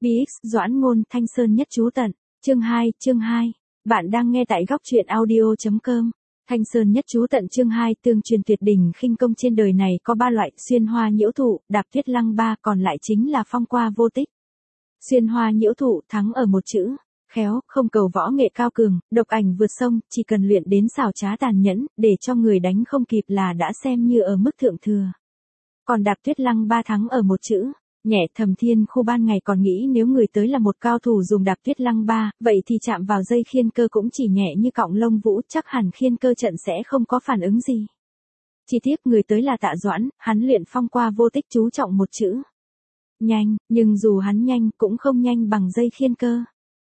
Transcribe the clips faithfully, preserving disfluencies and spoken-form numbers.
bê ích Doãn Ngôn Thanh Sơn nhất trú tận. Chương hai, chương hai. Bạn đang nghe tại góc truyện audio chấm com. Thanh Sơn nhất trú tận chương hai. Tương truyền tuyệt đỉnh khinh công trên đời này có ba loại: xuyên hoa nhiễu thụ, đạp tuyết lăng ba, còn lại chính là phong qua vô tích. Xuyên hoa nhiễu thụ thắng ở một chữ, khéo, không cầu võ nghệ cao cường, độc ảnh vượt sông, chỉ cần luyện đến xảo trá tàn nhẫn, để cho người đánh không kịp là đã xem như ở mức thượng thừa. Còn đạp tuyết lăng ba thắng ở một chữ, nhẹ. Thẩm Thiên Khu ban ngày còn nghĩ nếu người tới là một cao thủ dùng đạp tuyết lăng ba, vậy thì chạm vào dây khiên cơ cũng chỉ nhẹ như cọng lông vũ, chắc hẳn khiên cơ trận sẽ không có phản ứng gì. Chỉ tiếc người tới là Tạ Doãn, hắn luyện phong qua vô tích chú trọng một chữ nhanh, nhưng dù hắn nhanh cũng không nhanh bằng dây khiên cơ.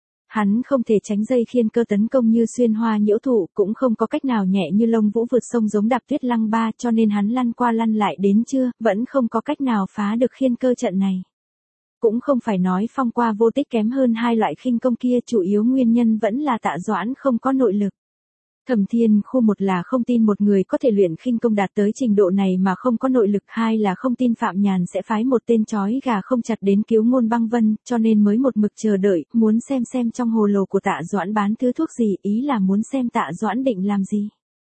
Hắn không thể tránh dây khiên cơ tấn công như xuyên hoa nhiễu thụ, cũng không có cách nào nhẹ như lông vũ vượt sông giống đạp tuyết lăng ba, cho nên hắn lăn qua lăn lại đến trưa, vẫn không có cách nào phá được khiên cơ trận này. Cũng không phải nói phong qua vô tích kém hơn hai loại khinh công kia, chủ yếu nguyên nhân vẫn là Tạ Doãn không có nội lực. Thẩm Thiên Khu một là không tin một người có thể luyện khinh công đạt tới trình độ này mà không có nội lực, hai là không tin Phạm Nhàn sẽ phái một tên chói gà không chặt đến cứu Ngôn Băng Vân, cho nên mới một mực chờ đợi, muốn xem xem trong hồ lô của Tạ Doãn bán thứ thuốc gì, ý là muốn xem Tạ Doãn định làm gì.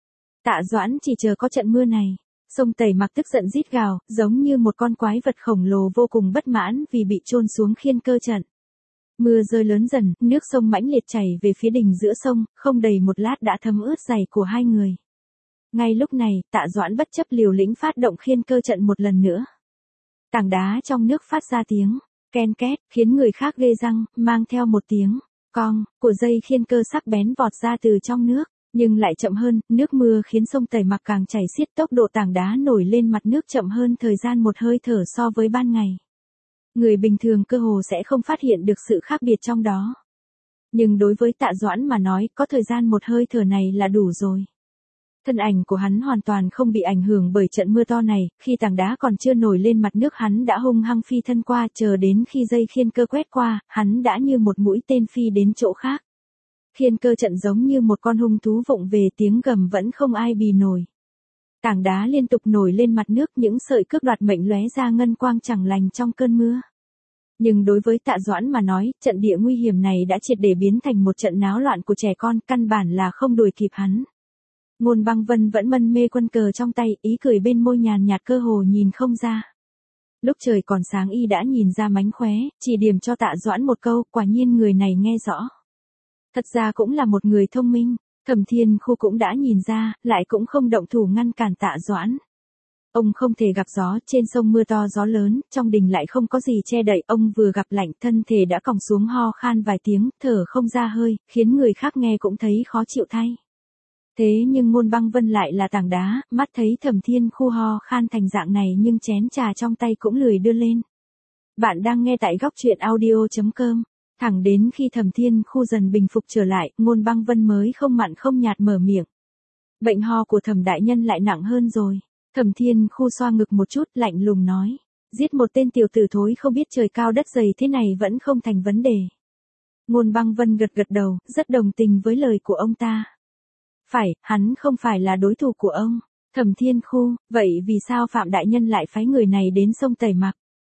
Tạ Doãn chỉ chờ có trận mưa này. Sông Tẩy Mặc tức giận rít gào, giống như một con quái vật khổng lồ vô cùng bất mãn vì bị chôn xuống khiên cơ trận. Mưa rơi lớn dần, nước sông mãnh liệt chảy về phía đỉnh giữa sông, không đầy một lát đã thấm ướt giày của hai người. Ngay lúc này, Tạ Doãn bất chấp liều lĩnh phát động khiên cơ trận một lần nữa. Tảng đá trong nước phát ra tiếng ken két, khiến người khác ghê răng, mang theo một tiếng cong của dây khiên cơ sắc bén vọt ra từ trong nước, nhưng lại chậm hơn. Nước mưa khiến sông Tẩy Mặc càng chảy xiết, tốc độ tảng đá nổi lên mặt nước chậm hơn thời gian một hơi thở so với ban ngày. Người bình thường cơ hồ sẽ không phát hiện được sự khác biệt trong đó. Nhưng đối với Tạ Doãn mà nói, có thời gian một hơi thở này là đủ rồi. Thân ảnh của hắn hoàn toàn không bị ảnh hưởng bởi trận mưa to này, khi tảng đá còn chưa nổi lên mặt nước hắn đã hung hăng phi thân qua, chờ đến khi dây khiên cơ quét qua, hắn đã như một mũi tên phi đến chỗ khác. Khiên cơ trận giống như một con hung thú vụng về, tiếng gầm vẫn không ai bì nổi. Tảng đá liên tục nổi lên mặt nước, những sợi cước đoạt mệnh lóe ra ngân quang chẳng lành trong cơn mưa. Nhưng đối với Tạ Doãn mà nói, trận địa nguy hiểm này đã triệt để biến thành một trận náo loạn của trẻ con, căn bản là không đuổi kịp hắn. Ngôn Băng Vân vẫn mân mê quân cờ trong tay, ý cười bên môi nhàn nhạt cơ hồ nhìn không ra. Lúc trời còn sáng y đã nhìn ra mánh khóe, chỉ điểm cho Tạ Doãn một câu, quả nhiên người này nghe rõ. Thật ra cũng là một người thông minh. Thẩm Thiên Khu cũng đã nhìn ra, lại cũng không động thủ ngăn cản Tạ Doãn. Ông không thể gặp gió, trên sông mưa to gió lớn, trong đình lại không có gì che đậy, ông vừa gặp lạnh, thân thể đã còng xuống ho khan vài tiếng, thở không ra hơi, khiến người khác nghe cũng thấy khó chịu thay. Thế nhưng Ngôn Băng Vân lại là tảng đá, mắt thấy Thẩm Thiên Khu ho khan thành dạng này nhưng chén trà trong tay cũng lười đưa lên. Bạn đang nghe tại góc truyện audio chấm com. Thẳng đến khi Thẩm Thiên Khu dần bình phục trở lại, Ngôn Băng Vân mới không mặn không nhạt mở miệng. Bệnh ho của Thẩm đại nhân lại nặng hơn rồi. Thẩm Thiên Khu xoa ngực một chút, lạnh lùng nói. Giết một tên tiểu tử thối không biết trời cao đất dày thế này vẫn không thành vấn đề. Ngôn Băng Vân gật gật đầu, rất đồng tình với lời của ông ta. Phải, hắn không phải là đối thủ của ông. Thẩm Thiên Khu, vậy vì sao Phạm đại nhân lại phái người này đến sông Tẩy Mặc?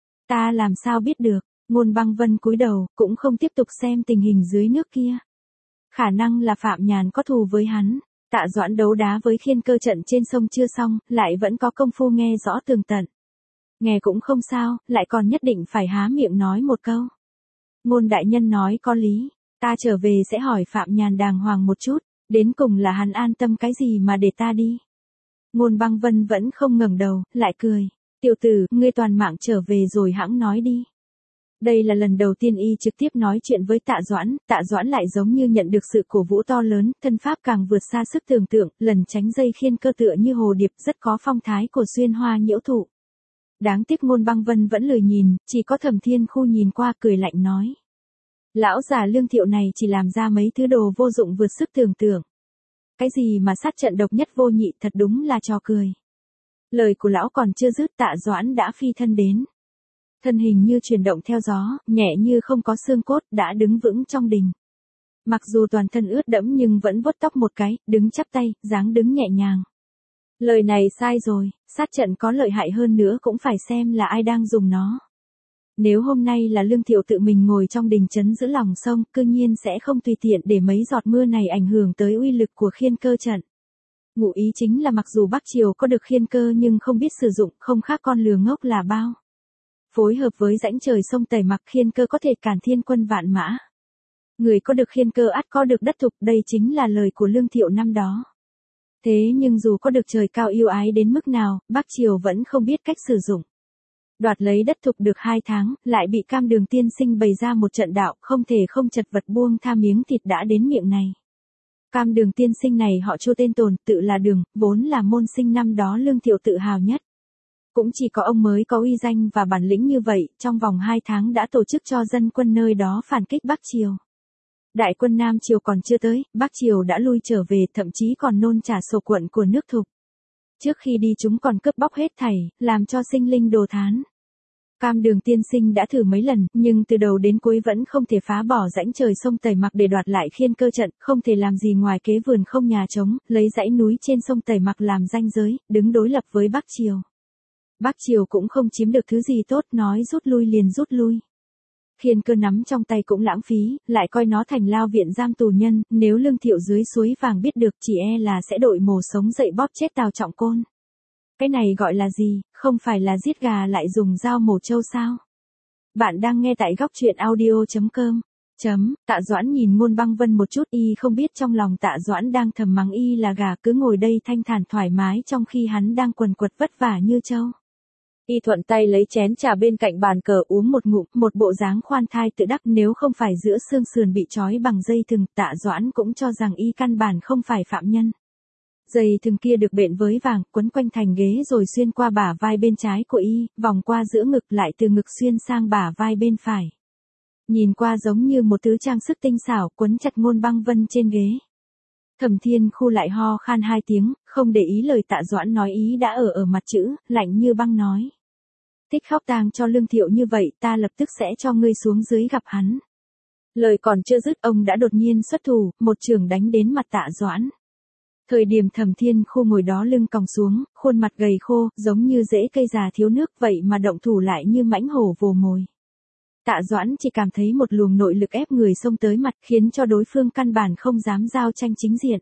Ta làm sao biết được? Ngôn Băng Vân cúi đầu, cũng không tiếp tục xem tình hình dưới nước kia. Khả năng là Phạm Nhàn có thù với hắn. Tạ Doãn đấu đá với khiên cơ trận trên sông chưa xong, lại vẫn có công phu nghe rõ tường tận. Nghe cũng không sao, lại còn nhất định phải há miệng nói một câu. Ngôn đại nhân nói có lý, ta trở về sẽ hỏi Phạm Nhàn đàng hoàng một chút, đến cùng là hắn an tâm cái gì mà để ta đi. Ngôn Băng Vân vẫn không ngẩng đầu, lại cười. Tiểu tử, ngươi toàn mạng trở về rồi hãng nói đi. Đây là lần đầu tiên y trực tiếp nói chuyện với Tạ Doãn, Tạ Doãn lại giống như nhận được sự cổ vũ to lớn, thân pháp càng vượt xa sức tưởng tượng, lần tránh dây khiên cơ tựa như hồ điệp, rất có phong thái của xuyên hoa nhiễu thụ. Đáng tiếc Ngôn Băng Vân vẫn lười nhìn, chỉ có Thẩm Thiên Khu nhìn qua cười lạnh nói. Lão già Lương Thiệu này chỉ làm ra mấy thứ đồ vô dụng vượt sức tưởng tượng. Cái gì mà sát trận độc nhất vô nhị, thật đúng là trò cười. Lời của lão còn chưa dứt, Tạ Doãn đã phi thân đến. Thân hình như chuyển động theo gió, nhẹ như không có xương cốt, đã đứng vững trong đình. Mặc dù toàn thân ướt đẫm nhưng vẫn vuốt tóc một cái, đứng chắp tay, dáng đứng nhẹ nhàng. Lời này sai rồi, sát trận có lợi hại hơn nữa cũng phải xem là ai đang dùng nó. Nếu hôm nay là Lương Thiệu tự mình ngồi trong đình trấn giữa lòng sông, cư nhiên sẽ không tùy tiện để mấy giọt mưa này ảnh hưởng tới uy lực của khiên cơ trận. Ngụ ý chính là mặc dù Bắc Triều có được khiên cơ nhưng không biết sử dụng, không khác con lừa ngốc là bao. Phối hợp với rãnh trời sông Tẩy Mặc, khiên cơ có thể càn thiên quân vạn mã. Người có được khiên cơ ắt có được đất thục, đây chính là lời của Lương Thiệu năm đó. Thế nhưng dù có được trời cao yêu ái đến mức nào, Bắc Triều vẫn không biết cách sử dụng. Đoạt lấy đất thục được hai tháng, lại bị Cam Đường tiên sinh bày ra một trận đạo, không thể không chật vật buông tha miếng thịt đã đến miệng này. Cam Đường tiên sinh này họ Chu tên tồn, tự là Đường, vốn là môn sinh năm đó Lương Thiệu tự hào nhất. Cũng chỉ có ông mới có uy danh và bản lĩnh như vậy, trong vòng hai tháng đã tổ chức cho dân quân nơi đó phản kích Bắc Triều. Đại quân Nam Triều còn chưa tới, Bắc Triều đã lui trở về, thậm chí còn nôn trả sổ quận của nước thục. Trước khi đi chúng còn cướp bóc hết thảy, làm cho sinh linh đồ thán. Cam Đường tiên sinh đã thử mấy lần, nhưng từ đầu đến cuối vẫn không thể phá bỏ rãnh trời sông Tẩy Mặc để đoạt lại khiên cơ trận, không thể làm gì ngoài kế vườn không nhà trống, lấy dãy núi trên sông Tẩy Mặc làm ranh giới, đứng đối lập với Bắc Triều. Bắc Triều cũng không chiếm được thứ gì tốt, nói rút lui liền rút lui. Khiên cơ nắm trong tay cũng lãng phí, lại coi nó thành lao viện giam tù nhân, nếu Lương Thiệu dưới suối vàng biết được chỉ e là sẽ đội mồ sống dậy bóp chết Tào Trọng Côn. Cái này gọi là gì, không phải là giết gà lại dùng dao mổ trâu sao? Bạn đang nghe tại góc truyện audio chấm com. Chấm, Tạ Doãn nhìn Ngôn Băng Vân một chút, y không biết trong lòng Tạ Doãn đang thầm mắng y là gà, cứ ngồi đây thanh thản thoải mái trong khi hắn đang quần quật vất vả như trâu. Y thuận tay lấy chén trà bên cạnh bàn cờ uống một ngụm, một bộ dáng khoan thai tự đắc, nếu không phải giữa xương sườn bị trói bằng dây thừng, Tạ Doãn cũng cho rằng y căn bản không phải phạm nhân. Dây thừng kia được bện với vàng, quấn quanh thành ghế rồi xuyên qua bả vai bên trái của y, vòng qua giữa ngực lại từ ngực xuyên sang bả vai bên phải. Nhìn qua giống như một thứ trang sức tinh xảo, quấn chặt Ngôn Băng Vân trên ghế. Thẩm Thiên Khu lại ho khan hai tiếng, không để ý lời Tạ Doãn nói, ý đã ở ở mặt chữ, lạnh như băng nói. Thích khóc tang cho Lương Thiệu như vậy, ta lập tức sẽ cho ngươi xuống dưới gặp hắn. Lời còn chưa dứt, ông đã đột nhiên xuất thủ, một chưởng đánh đến mặt Tạ Doãn. Thời điểm Thẩm Thiên Khu ngồi đó lưng còng xuống, khuôn mặt gầy khô, giống như rễ cây già thiếu nước vậy mà động thủ lại như mãnh hổ vồ mồi. Tạ Doãn chỉ cảm thấy một luồng nội lực ép người xông tới mặt, khiến cho đối phương căn bản không dám giao tranh chính diện.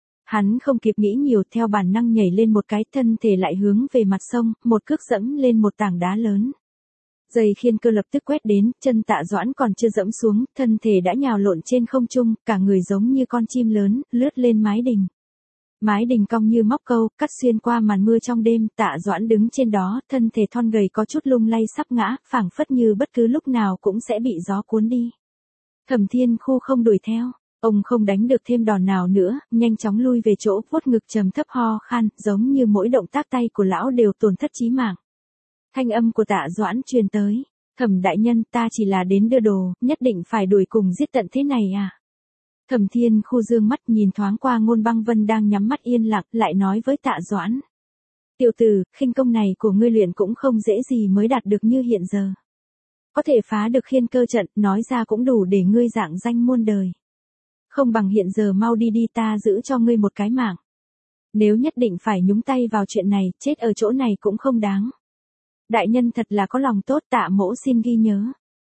Hắn không kịp nghĩ nhiều, theo bản năng nhảy lên một cái, thân thể lại hướng về mặt sông, một cước dẫm lên một tảng đá lớn. Dây khiên cơ lập tức quét đến, chân Tạ Doãn còn chưa dẫm xuống, thân thể đã nhào lộn trên không trung, cả người giống như con chim lớn, lướt lên mái đình. Mái đình cong như móc câu, cắt xuyên qua màn mưa trong đêm, Tạ Doãn đứng trên đó, thân thể thon gầy có chút lung lay sắp ngã, phảng phất như bất cứ lúc nào cũng sẽ bị gió cuốn đi. Thẩm Thiên Khu không đuổi theo, ông không đánh được thêm đòn nào nữa, nhanh chóng lui về chỗ, vuốt ngực trầm thấp ho khan, giống như mỗi động tác tay của lão đều tổn thất chí mạng. Thanh âm của Tạ Doãn truyền tới, Thẩm đại nhân, ta chỉ là đến đưa đồ, nhất định phải đuổi cùng giết tận thế này à? Thẩm Thiên Khu dương mắt nhìn thoáng qua Ngôn Băng Vân đang nhắm mắt yên lặng, lại nói với Tạ Doãn. Tiểu tử, khinh công này của ngươi luyện cũng không dễ gì mới đạt được như hiện giờ. Có thể phá được khiên cơ trận, nói ra cũng đủ để ngươi dạng danh muôn đời. Không bằng hiện giờ mau đi đi, ta giữ cho ngươi một cái mạng. Nếu nhất định phải nhúng tay vào chuyện này, chết ở chỗ này cũng không đáng. Đại nhân thật là có lòng tốt, Tạ mỗ xin ghi nhớ.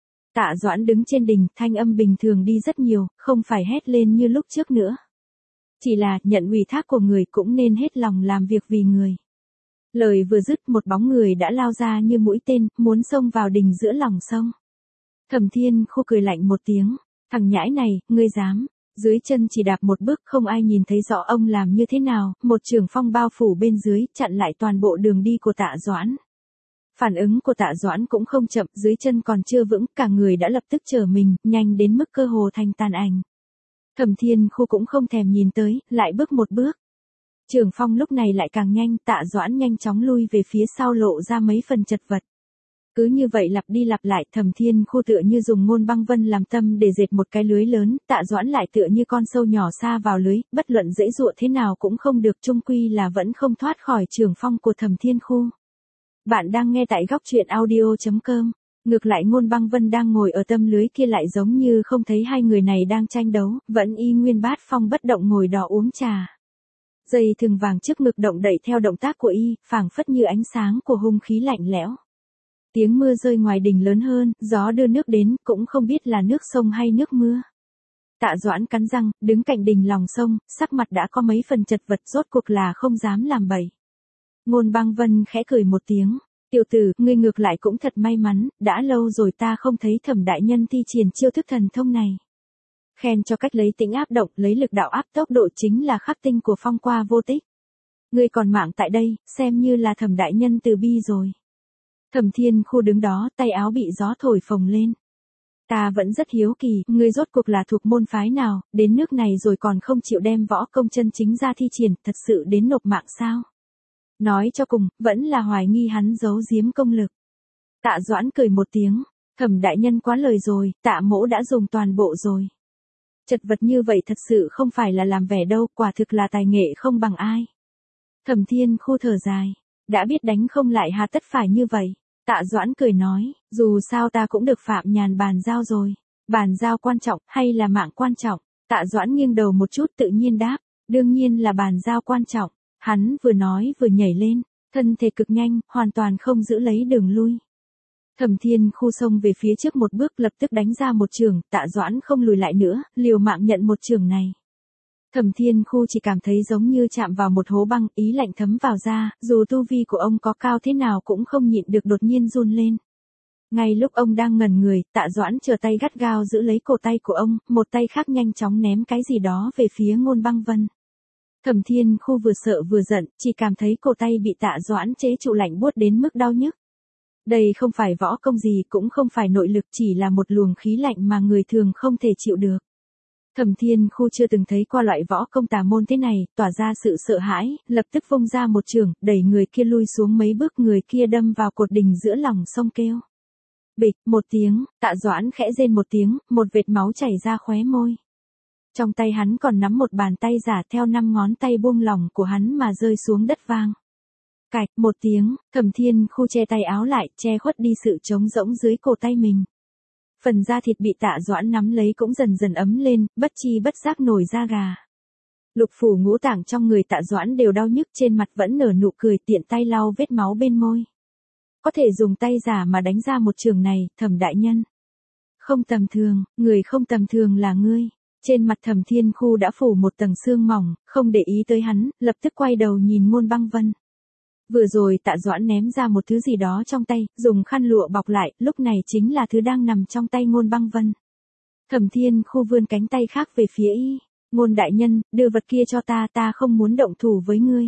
Tạ Doãn đứng trên đỉnh, thanh âm bình thường đi rất nhiều, không phải hét lên như lúc trước nữa. Chỉ là, nhận ủy thác của người cũng nên hết lòng làm việc vì người. Lời vừa dứt, một bóng người đã lao ra như mũi tên, muốn xông vào đình giữa lòng sông. Thẩm Thiên Khu cười lạnh một tiếng, thằng nhãi này, ngươi dám. Dưới chân chỉ đạp một bước, không ai nhìn thấy rõ ông làm như thế nào, một trường phong bao phủ bên dưới, chặn lại toàn bộ đường đi của Tạ Doãn. Phản ứng của Tạ Doãn cũng không chậm, dưới chân còn chưa vững, cả người đã lập tức trở mình, nhanh đến mức cơ hồ thành tàn ảnh. Thẩm Thiên Khu cũng không thèm nhìn tới, lại bước một bước. Trường phong lúc này lại càng nhanh, Tạ Doãn nhanh chóng lui về phía sau, lộ ra mấy phần chật vật. Cứ như vậy lặp đi lặp lại, Thẩm Thiên Khu tựa như dùng Ngôn Băng Vân làm tâm để dệt một cái lưới lớn, Tạ Doãn lại tựa như con sâu nhỏ sa vào lưới, bất luận dễ dụa thế nào cũng không được, chung quy là vẫn không thoát khỏi trường phong của Thẩm Thiên Khu. Bạn đang nghe tại góc truyện audio chấm com. Ngược lại Ngôn Băng Vân đang ngồi ở tâm lưới kia lại giống như không thấy hai người này đang tranh đấu, vẫn y nguyên bát phong bất động ngồi đó uống trà. Dây thừng vàng trước ngực động đậy theo động tác của y, phảng phất như ánh sáng của hung khí lạnh lẽo. Tiếng mưa rơi ngoài đình lớn hơn, gió đưa nước đến, cũng không biết là nước sông hay nước mưa. Tạ Doãn cắn răng, đứng cạnh đình lòng sông, sắc mặt đã có mấy phần chật vật, rốt cuộc là không dám làm bậy. Ngôn Băng Vân khẽ cười một tiếng, tiểu tử, ngươi ngược lại cũng thật may mắn, đã lâu rồi ta không thấy Thẩm đại nhân thi triển chiêu thức thần thông này. Khen cho cách lấy tĩnh áp động, lấy lực đạo áp tốc độ chính là khắc tinh của phong qua vô tích. Ngươi còn mạng tại đây, xem như là Thẩm đại nhân từ bi rồi. Thẩm Thiên Khu đứng đó, tay áo bị gió thổi phồng lên. Ta vẫn rất hiếu kỳ, ngươi rốt cuộc là thuộc môn phái nào, đến nước này rồi còn không chịu đem võ công chân chính ra thi triển, thật sự đến nộp mạng sao? Nói cho cùng, vẫn là hoài nghi hắn giấu giếm công lực. Tạ Doãn cười một tiếng, Thẩm đại nhân quá lời rồi, Tạ mỗ đã dùng toàn bộ rồi. Chật vật như vậy thật sự không phải là làm vẻ đâu, quả thực là tài nghệ không bằng ai. Thẩm Thiên Khu thở dài, đã biết đánh không lại hà tất phải như vậy. Tạ Doãn cười nói, dù sao ta cũng được Phạm Nhàn bàn giao rồi. Bàn giao quan trọng, hay là mạng quan trọng? Tạ Doãn nghiêng đầu một chút tự nhiên đáp, đương nhiên là bàn giao quan trọng. Hắn vừa nói vừa nhảy lên, thân thể cực nhanh, hoàn toàn không giữ lấy đường lui. Thẩm Thiên Khu xông về phía trước một bước, lập tức đánh ra một chưởng, Tạ Doãn không lùi lại nữa, liều mạng nhận một chưởng này. Thẩm Thiên Khu chỉ cảm thấy giống như chạm vào một hố băng, ý lạnh thấm vào da, dù tu vi của ông có cao thế nào cũng không nhịn được đột nhiên run lên. Ngay lúc ông đang ngẩn người, Tạ Doãn trở tay gắt gao giữ lấy cổ tay của ông, một tay khác nhanh chóng ném cái gì đó về phía Ngôn Băng Vân. Thẩm Thiên Khu vừa sợ vừa giận, chỉ cảm thấy cổ tay bị Tạ Doãn chế trụ lạnh buốt đến mức đau nhức. Đây không phải võ công gì, cũng không phải nội lực, chỉ là một luồng khí lạnh mà người thường không thể chịu được. Thẩm Thiên Khu chưa từng thấy qua loại võ công tà môn thế này, tỏa ra sự sợ hãi, lập tức vung ra một chưởng, đẩy người kia lui xuống mấy bước, người kia đâm vào cột đình giữa lòng sông kêu. Bịch, một tiếng, Tạ Doãn khẽ rên một tiếng, một vệt máu chảy ra khóe môi. Trong tay hắn còn nắm một bàn tay giả, theo năm ngón tay buông lỏng của hắn mà rơi xuống đất vang. Cạch, một tiếng, Thẩm Thiên Khu che tay áo lại, che khuất đi sự trống rỗng dưới cổ tay mình. Phần da thịt bị Tạ Doãn nắm lấy cũng dần dần ấm lên, bất chi bất giác nổi da gà. Lục phủ ngũ tạng trong người Tạ Doãn đều đau nhức, trên mặt vẫn nở nụ cười, tiện tay lau vết máu bên môi. Có thể dùng tay giả mà đánh ra một trường này, Thẩm đại nhân. Không tầm thường, người không tầm thường là ngươi. Trên mặt Thẩm Thiên Khu đã phủ một tầng sương mỏng, không để ý tới hắn, lập tức quay đầu nhìn Ngôn Băng Vân. Vừa rồi Tạ Doãn ném ra một thứ gì đó trong tay, dùng khăn lụa bọc lại, lúc này chính là thứ đang nằm trong tay Ngôn Băng Vân. Thẩm Thiên Khu vươn cánh tay khác về phía y, Ngôn đại nhân, đưa vật kia cho ta, ta không muốn động thủ với ngươi.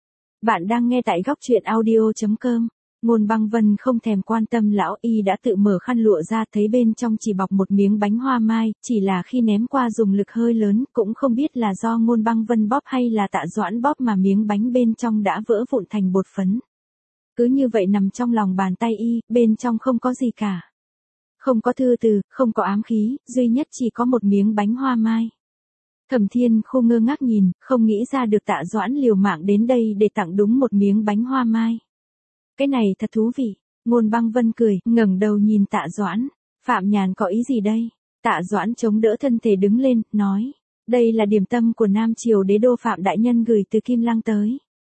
Bạn đang nghe tại góc truyện audio chấm com. Ngôn Băng Vân không thèm quan tâm lão, y đã tự mở khăn lụa ra, thấy bên trong chỉ bọc một miếng bánh hoa mai, chỉ là khi ném qua dùng lực hơi lớn, cũng không biết là do Ngôn Băng Vân bóp hay là Tạ Doãn bóp mà miếng bánh bên trong đã vỡ vụn thành bột phấn. Cứ như vậy nằm trong lòng bàn tay y, bên trong không có gì cả. Không có thư từ, không có ám khí, duy nhất chỉ có một miếng bánh hoa mai. Thẩm Thiên Khu ngơ ngác nhìn, không nghĩ ra được Tạ Doãn liều mạng đến đây để tặng đúng một miếng bánh hoa mai. Cái này thật thú vị. Ngôn Băng Vân cười, ngẩng đầu nhìn Tạ Doãn. Phạm Nhàn có ý gì đây? Tạ Doãn chống đỡ thân thể đứng lên, nói. Đây là điểm tâm của Nam Triều đế đô Phạm đại nhân gửi từ Kim Lăng tới.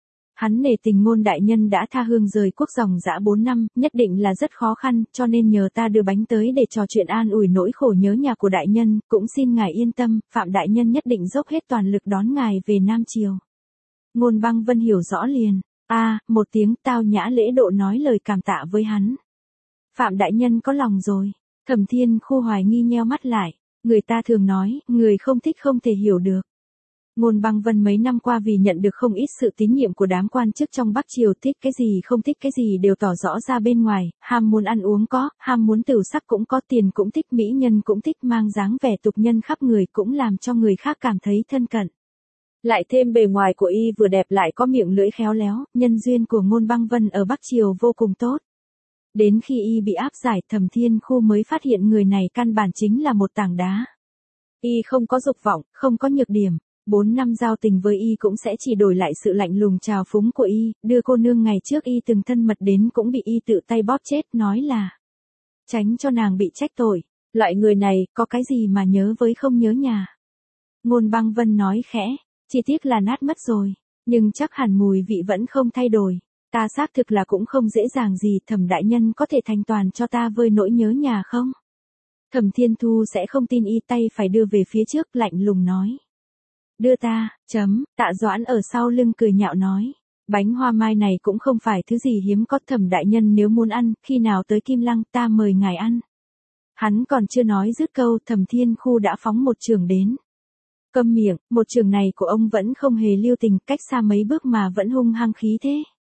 Hắn nể tình Ngôn đại nhân đã tha hương rời quốc dòng dã bốn năm, nhất định là rất khó khăn, cho nên nhờ ta đưa bánh tới để trò chuyện an ủi nỗi khổ nhớ nhà của đại nhân, cũng xin ngài yên tâm, Phạm đại nhân nhất định dốc hết toàn lực đón ngài về Nam Triều. Ngôn Băng Vân hiểu rõ liền. A, à, một tiếng tao nhã lễ độ nói lời cảm tạ với hắn. Phạm đại nhân có lòng rồi. Thẩm Thiên Khu hoài nghi nheo mắt lại. Người ta thường nói, người không thích không thể hiểu được. Ngôn Băng Vân mấy năm qua vì nhận được không ít sự tín nhiệm của đám quan chức trong Bắc Triều, thích cái gì không thích cái gì đều tỏ rõ ra bên ngoài, ham muốn ăn uống có, ham muốn tửu sắc cũng có, tiền cũng thích, mỹ nhân cũng thích, mang dáng vẻ tục nhân khắp người cũng làm cho người khác cảm thấy thân cận. Lại thêm bề ngoài của y vừa đẹp lại có miệng lưỡi khéo léo, nhân duyên của Ngôn Băng Vân ở Bắc Triều vô cùng tốt. Đến khi y bị áp giải, Thẩm Thiên Khu mới phát hiện người này căn bản chính là một tảng đá. Y không có dục vọng, không có nhược điểm. Bốn năm giao tình với y cũng sẽ chỉ đổi lại sự lạnh lùng trào phúng của y, đưa cô nương ngày trước y từng thân mật đến cũng bị y tự tay bóp chết, nói là tránh cho nàng bị trách tội. Loại người này, có cái gì mà nhớ với không nhớ nhà. Ngôn Băng Vân nói khẽ. Chỉ tiếc là nát mất rồi, nhưng chắc hẳn mùi vị vẫn không thay đổi. Ta xác thực là cũng không dễ dàng gì, Thẩm đại nhân có thể thành toàn cho ta vơi nỗi nhớ nhà không? Thẩm Thiên Thu sẽ không tin y, tay phải đưa về phía trước, lạnh lùng nói. Đưa ta, chấm, Tạ Doãn ở sau lưng cười nhạo nói. Bánh hoa mai này cũng không phải thứ gì hiếm có, Thẩm đại nhân nếu muốn ăn, khi nào tới Kim Lăng ta mời ngài ăn. Hắn còn chưa nói dứt câu, Thẩm Thiên Khu đã phóng một chưởng đến. Câm miệng, một chưởng này của ông vẫn không hề lưu tình, cách xa mấy bước mà vẫn hung hăng khí thế.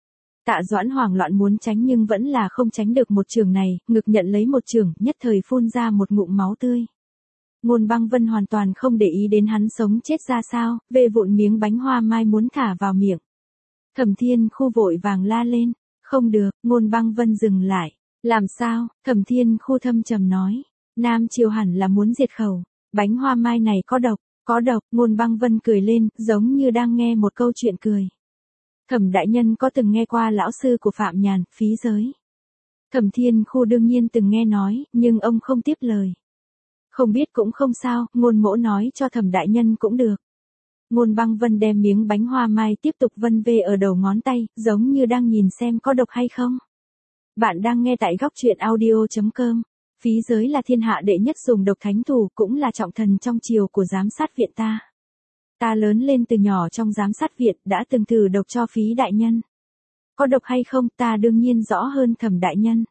Tạ Doãn hoảng loạn muốn tránh nhưng vẫn là không tránh được một chưởng này, ngực nhận lấy một chưởng, nhất thời phun ra một ngụm máu tươi. Ngôn Băng Vân hoàn toàn không để ý đến hắn sống chết ra sao, về vụn miếng bánh hoa mai muốn thả vào miệng. Thẩm Thiên Khu vội vàng la lên, không được, Ngôn Băng Vân dừng lại. Làm sao? Thẩm Thiên Khu thâm trầm nói. Nam Triều hẳn là muốn diệt khẩu, bánh hoa mai này có độc, có độc, Ngôn Băng Vân cười lên, giống như đang nghe một câu chuyện cười. Thẩm đại nhân có từng nghe qua lão sư của Phạm Nhàn, Phí Giới? Thẩm Thiên Khu đương nhiên từng nghe nói, nhưng ông không tiếp lời. Không biết cũng không sao, Ngôn mỗ nói cho Thẩm đại nhân cũng được. Ngôn Băng Vân đem miếng bánh hoa mai tiếp tục vân vê ở đầu ngón tay, giống như đang nhìn xem có độc hay không. Bạn đang nghe tại góc truyện audio chấm com. Phí Giới là thiên hạ đệ nhất dùng độc thánh thủ, cũng là trọng thần trong triều của giám sát viện ta. Ta lớn lên từ nhỏ trong giám sát viện, đã từng thử độc cho Phí đại nhân. Có độc hay không ta đương nhiên rõ hơn Thẩm đại nhân.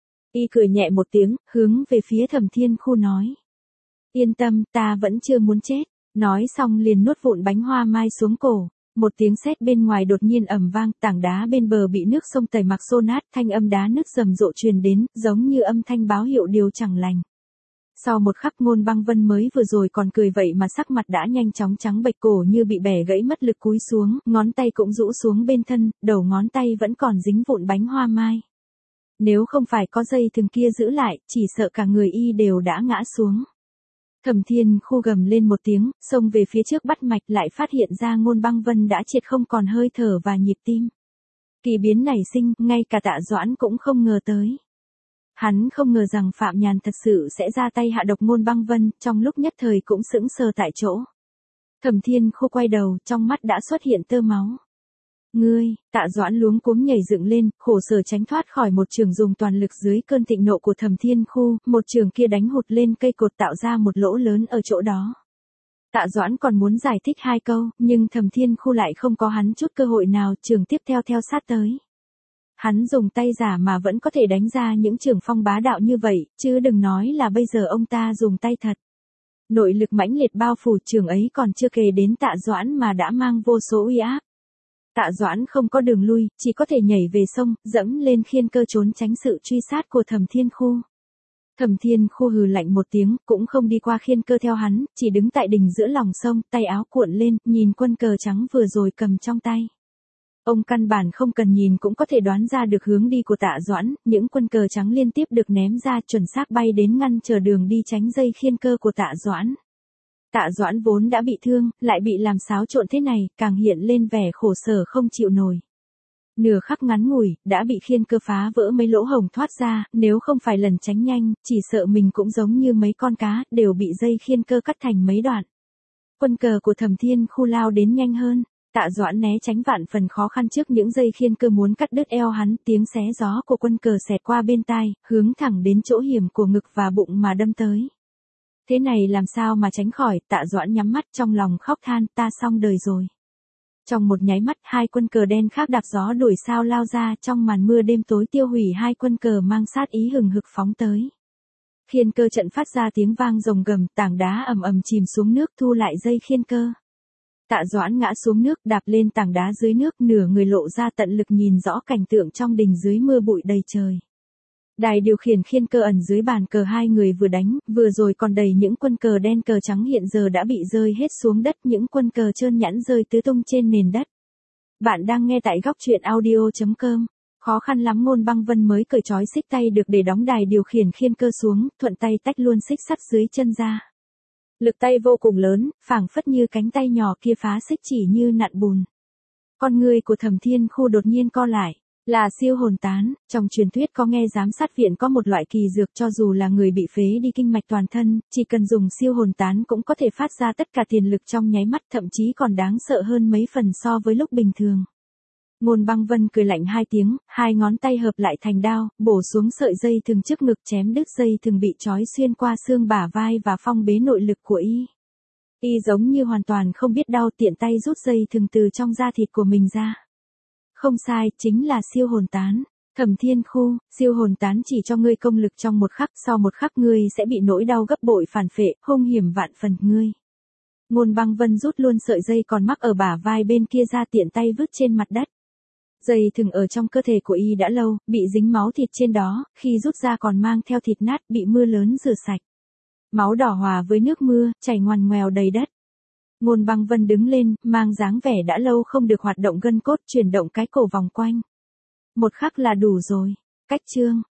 Y cười nhẹ một tiếng, hướng về phía Thẩm Thiên Khu nói. Yên tâm, ta vẫn chưa muốn chết. Nói xong liền nuốt vụn bánh hoa mai xuống cổ. Một tiếng sét bên ngoài đột nhiên ầm vang, tảng đá bên bờ bị nước sông tẩy mặc xô nát, thanh âm đá nứt rầm rộ truyền đến, giống như âm thanh báo hiệu điều chẳng lành. Sau một khắc Ngôn Băng Vân mới vừa rồi còn cười vậy mà sắc mặt đã nhanh chóng trắng bệch, cổ như bị bẻ gãy mất lực cúi xuống, ngón tay cũng rũ xuống bên thân, đầu ngón tay vẫn còn dính vụn bánh hoa mai. Nếu không phải có dây thừng kia giữ lại, chỉ sợ cả người y đều đã ngã xuống. Thẩm Thiên Khu gầm lên một tiếng, xông về phía trước bắt mạch, lại phát hiện ra Ngôn Băng Vân đã triệt không còn hơi thở và nhịp tim. Kỳ biến nảy sinh, ngay cả Tạ Doãn cũng không ngờ tới. Hắn không ngờ rằng Phạm Nhàn thật sự sẽ ra tay hạ độc Ngôn Băng Vân, trong lúc nhất thời cũng sững sờ tại chỗ. Thẩm Thiên Khu quay đầu, trong mắt đã xuất hiện tơ máu. Ngươi, Tạ Doãn luống cuống nhảy dựng lên, khổ sở tránh thoát khỏi một chưởng dùng toàn lực dưới cơn thịnh nộ của Thẩm Thiên Khu, một chưởng kia đánh hụt lên cây cột tạo ra một lỗ lớn ở chỗ đó. Tạ Doãn còn muốn giải thích hai câu, nhưng Thẩm Thiên Khu lại không có hắn chút cơ hội nào, chưởng tiếp theo theo sát tới. Hắn dùng tay giả mà vẫn có thể đánh ra những chưởng phong bá đạo như vậy, chứ đừng nói là bây giờ ông ta dùng tay thật. Nội lực mãnh liệt bao phủ, chưởng ấy còn chưa kể đến Tạ Doãn mà đã mang vô số uy áp. Tạ Doãn không có đường lui, chỉ có thể nhảy về sông, dẫm lên khiên cơ trốn tránh sự truy sát của Thẩm Thiên Khu. Thẩm Thiên Khu hừ lạnh một tiếng, cũng không đi qua khiên cơ theo hắn, chỉ đứng tại đỉnh giữa lòng sông, tay áo cuộn lên, nhìn quân cờ trắng vừa rồi cầm trong tay. Ông căn bản không cần nhìn cũng có thể đoán ra được hướng đi của Tạ Doãn, những quân cờ trắng liên tiếp được ném ra chuẩn xác bay đến ngăn trở đường đi tránh dây khiên cơ của Tạ Doãn. Tạ Doãn vốn đã bị thương, lại bị làm xáo trộn thế này, càng hiện lên vẻ khổ sở không chịu nổi. Nửa khắc ngắn ngủi, đã bị khiên cơ phá vỡ mấy lỗ hổng thoát ra, nếu không phải lần tránh nhanh, chỉ sợ mình cũng giống như mấy con cá, đều bị dây khiên cơ cắt thành mấy đoạn. Quân cờ của Thẩm Thiên Khu lao đến nhanh hơn, Tạ Doãn né tránh vạn phần khó khăn trước những dây khiên cơ muốn cắt đứt eo hắn, tiếng xé gió của quân cờ xẹt qua bên tai, hướng thẳng đến chỗ hiểm của ngực và bụng mà đâm tới. Thế này làm sao mà tránh khỏi, Tạ Doãn nhắm mắt trong lòng khóc than, ta xong đời rồi. Trong một nháy mắt, hai quân cờ đen khác đạp gió đuổi sao lao ra, trong màn mưa đêm tối tiêu hủy hai quân cờ mang sát ý hừng hực phóng tới. Khiên cơ trận phát ra tiếng vang rồng gầm, tảng đá ầm ầm chìm xuống nước, thu lại dây khiên cơ. Tạ Doãn ngã xuống nước, đạp lên tảng đá dưới nước, nửa người lộ ra tận lực nhìn rõ cảnh tượng trong đình dưới mưa bụi đầy trời. Đài điều khiển khiên cơ ẩn dưới bàn cờ hai người vừa đánh, vừa rồi còn đầy những quân cờ đen cờ trắng hiện giờ đã bị rơi hết xuống đất, những quân cờ trơn nhẵn rơi tứ tung trên nền đất. Bạn đang nghe tại góc truyện audio chấm com. Khó khăn lắm Ngôn Băng Vân mới cởi trói xích tay được để đóng đài điều khiển khiên cơ xuống, thuận tay tách luôn xích sắt dưới chân ra. Lực tay vô cùng lớn, phảng phất như cánh tay nhỏ kia phá xích chỉ như nặn bùn. Con người của Thẩm Thiên Khu đột nhiên co lại. Là siêu hồn tán, trong truyền thuyết có nghe giám sát viện có một loại kỳ dược cho dù là người bị phế đi kinh mạch toàn thân, chỉ cần dùng siêu hồn tán cũng có thể phát ra tất cả tiền lực trong nháy mắt, thậm chí còn đáng sợ hơn mấy phần so với lúc bình thường. Ngôn Băng Vân cười lạnh hai tiếng, hai ngón tay hợp lại thành đao, bổ xuống sợi dây thừng trước ngực chém đứt dây thừng bị trói xuyên qua xương bả vai và phong bế nội lực của y. Y giống như hoàn toàn không biết đau, tiện tay rút dây thừng từ trong da thịt của mình ra. Không sai, chính là siêu hồn tán. Thẩm Thiên Khu, siêu hồn tán chỉ cho ngươi công lực trong một khắc, sau một khắc ngươi sẽ bị nỗi đau gấp bội phản phệ, hung hiểm vạn phần ngươi. Ngôn Băng Vân rút luôn sợi dây còn mắc ở bả vai bên kia ra, tiện tay vứt trên mặt đất. Dây thừng ở trong cơ thể của y đã lâu, bị dính máu thịt trên đó, khi rút ra còn mang theo thịt nát bị mưa lớn rửa sạch. Máu đỏ hòa với nước mưa, chảy ngoằn ngoèo đầy đất. Ngôn Băng Vân đứng lên, mang dáng vẻ đã lâu không được hoạt động gân cốt, chuyển động cái cổ vòng quanh. Một khắc là đủ rồi. Cách chương.